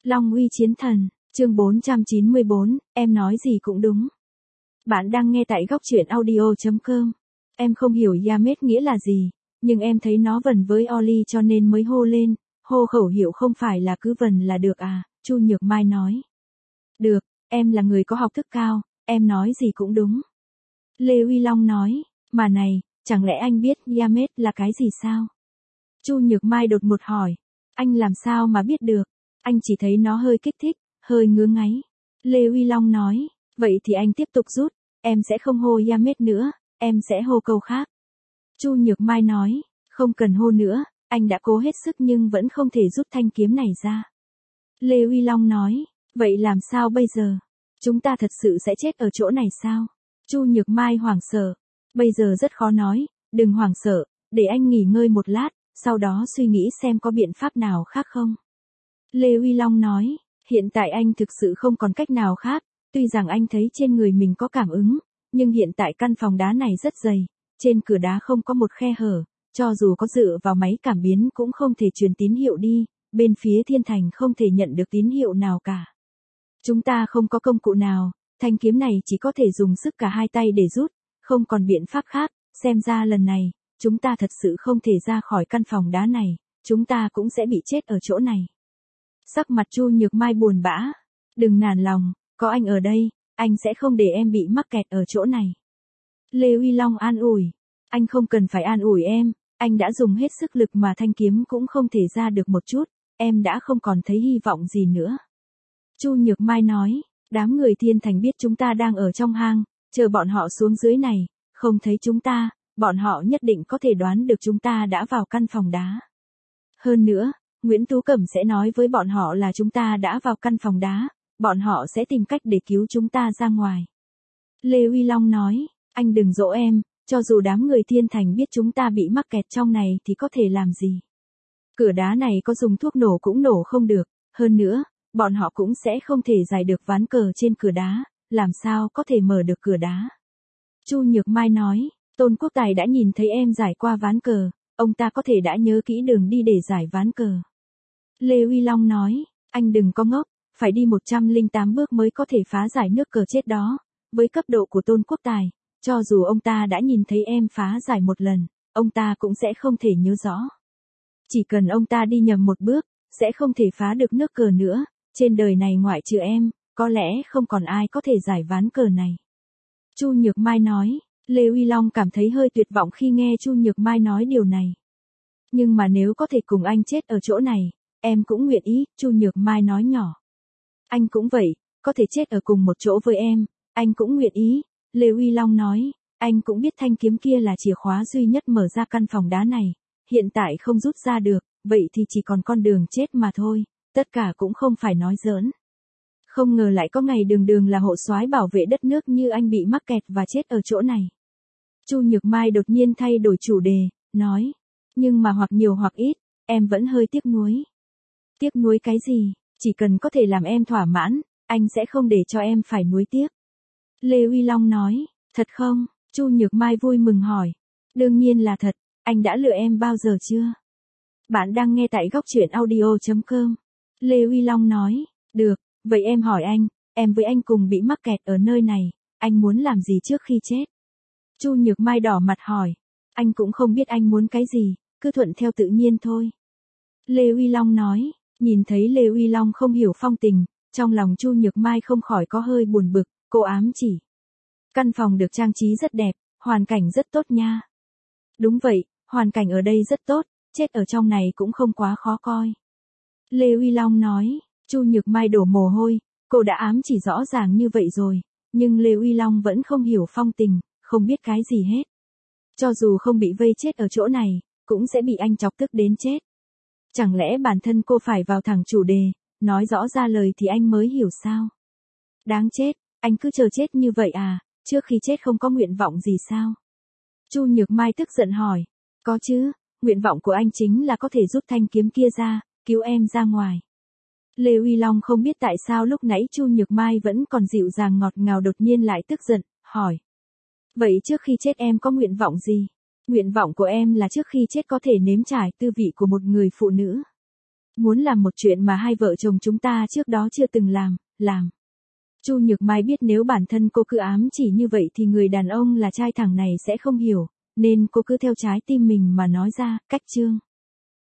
Long uy chiến thần, chương 494, em nói gì cũng đúng. Bạn đang nghe tại góc truyện audio.com. Em không hiểu Yamet nghĩa là gì, nhưng em thấy nó vần với Oli cho nên mới hô lên, hô khẩu hiệu không phải là cứ vần là được à, Chu Nhược Mai nói. Được, em là người có học thức cao, em nói gì cũng đúng. Lê Uy Long nói, mà này, chẳng lẽ anh biết Yamet là cái gì sao? Chu Nhược Mai đột ngột hỏi, anh làm sao mà biết được, anh chỉ thấy nó hơi kích thích, hơi ngứa ngáy. Lê Uy Long nói, vậy thì anh tiếp tục rút, em sẽ không hô Yamet nữa, em sẽ hô câu khác. Chu Nhược Mai nói, không cần hô nữa, anh đã cố hết sức nhưng vẫn không thể rút thanh kiếm này ra. Lê Uy Long nói, vậy làm sao bây giờ? Chúng ta thật sự sẽ chết ở chỗ này sao? Chu Nhược Mai hoảng sợ, bây giờ rất khó nói, đừng hoảng sợ, để anh nghỉ ngơi một lát, sau đó suy nghĩ xem có biện pháp nào khác không. Lê Uy Long nói, hiện tại anh thực sự không còn cách nào khác, tuy rằng anh thấy trên người mình có cảm ứng, nhưng hiện tại căn phòng đá này rất dày, trên cửa đá không có một khe hở, cho dù có dựa vào máy cảm biến cũng không thể truyền tín hiệu đi, bên phía Thiên Thành không thể nhận được tín hiệu nào cả. Chúng ta không có công cụ nào, thanh kiếm này chỉ có thể dùng sức cả hai tay để rút, không còn biện pháp khác, xem ra lần này, chúng ta thật sự không thể ra khỏi căn phòng đá này, chúng ta cũng sẽ bị chết ở chỗ này. Sắc mặt Chu Nhược Mai buồn bã, đừng nản lòng, có anh ở đây, anh sẽ không để em bị mắc kẹt ở chỗ này. Lê Uy Long an ủi, anh không cần phải an ủi em, anh đã dùng hết sức lực mà thanh kiếm cũng không thể ra được một chút, em đã không còn thấy hy vọng gì nữa. Chu Nhược Mai nói, đám người Thiên Thành biết chúng ta đang ở trong hang, chờ bọn họ xuống dưới này, không thấy chúng ta, bọn họ nhất định có thể đoán được chúng ta đã vào căn phòng đá. Hơn nữa, Nguyễn Tú Cẩm sẽ nói với bọn họ là chúng ta đã vào căn phòng đá, bọn họ sẽ tìm cách để cứu chúng ta ra ngoài. Lê Uy Long nói, anh đừng dỗ em, cho dù đám người Thiên Thành biết chúng ta bị mắc kẹt trong này thì có thể làm gì. Cửa đá này có dùng thuốc nổ cũng nổ không được, hơn nữa, bọn họ cũng sẽ không thể giải được ván cờ trên cửa đá, làm sao có thể mở được cửa đá. Chu Nhược Mai nói, Tôn Quốc Tài đã nhìn thấy em giải qua ván cờ, ông ta có thể đã nhớ kỹ đường đi để giải ván cờ. Lê Uy Long nói, anh đừng có ngốc, phải đi 108 bước mới có thể phá giải nước cờ chết đó, với cấp độ của Tôn Quốc Tài, cho dù ông ta đã nhìn thấy em phá giải một lần, ông ta cũng sẽ không thể nhớ rõ. Chỉ cần ông ta đi nhầm một bước, sẽ không thể phá được nước cờ nữa, trên đời này ngoại trừ em, có lẽ không còn ai có thể giải ván cờ này. Chu Nhược Mai nói, Lê Uy Long cảm thấy hơi tuyệt vọng khi nghe Chu Nhược Mai nói điều này. Nhưng mà nếu có thể cùng anh chết ở chỗ này, em cũng nguyện ý, Chu Nhược Mai nói nhỏ. Anh cũng vậy, có thể chết ở cùng một chỗ với em, anh cũng nguyện ý, Lê Uy Long nói, anh cũng biết thanh kiếm kia là chìa khóa duy nhất mở ra căn phòng đá này, hiện tại không rút ra được, vậy thì chỉ còn con đường chết mà thôi, tất cả cũng không phải nói giỡn. Không ngờ lại có ngày Đường Đường là hộ soái bảo vệ đất nước như anh bị mắc kẹt và chết ở chỗ này. Chu Nhược Mai đột nhiên thay đổi chủ đề, nói, nhưng mà hoặc nhiều hoặc ít, em vẫn hơi tiếc nuối. Tiếc nuối cái gì, chỉ cần có thể làm em thỏa mãn, anh sẽ không để cho em phải nuối tiếc. Lê Uy Long nói, thật không? Chu Nhược Mai vui mừng hỏi. Đương nhiên là thật, anh đã lừa em bao giờ chưa? Bạn đang nghe tại góc truyện audio.com. Lê Uy Long nói, được, vậy em hỏi anh, em với anh cùng bị mắc kẹt ở nơi này, anh muốn làm gì trước khi chết? Chu Nhược Mai đỏ mặt hỏi, anh cũng không biết anh muốn cái gì, cứ thuận theo tự nhiên thôi. Lê Uy Long nói, nhìn thấy Lê Uy Long không hiểu phong tình, trong lòng Chu Nhược Mai không khỏi có hơi buồn bực, cô ám chỉ. Căn phòng được trang trí rất đẹp, hoàn cảnh rất tốt nha. Đúng vậy, hoàn cảnh ở đây rất tốt, chết ở trong này cũng không quá khó coi. Lê Uy Long nói, Chu Nhược Mai đổ mồ hôi, cô đã ám chỉ rõ ràng như vậy rồi, nhưng Lê Uy Long vẫn không hiểu phong tình, không biết cái gì hết. Cho dù không bị vây chết ở chỗ này, cũng sẽ bị anh chọc tức đến chết. Chẳng lẽ bản thân cô phải vào thẳng chủ đề, nói rõ ra lời thì anh mới hiểu sao? Đáng chết, anh cứ chờ chết như vậy à, trước khi chết không có nguyện vọng gì sao? Chu Nhược Mai tức giận hỏi, có chứ, nguyện vọng của anh chính là có thể rút thanh kiếm kia ra, cứu em ra ngoài. Lê Uy Long không biết tại sao lúc nãy Chu Nhược Mai vẫn còn dịu dàng ngọt ngào đột nhiên lại tức giận, hỏi. Vậy trước khi chết em có nguyện vọng gì? Nguyện vọng của em là trước khi chết có thể nếm trải tư vị của một người phụ nữ. Muốn làm một chuyện mà hai vợ chồng chúng ta trước đó chưa từng làm. Chu Nhược Mai biết nếu bản thân cô cứ ám chỉ như vậy thì người đàn ông là trai thẳng này sẽ không hiểu, nên cô cứ theo trái tim mình mà nói ra, cách Trương.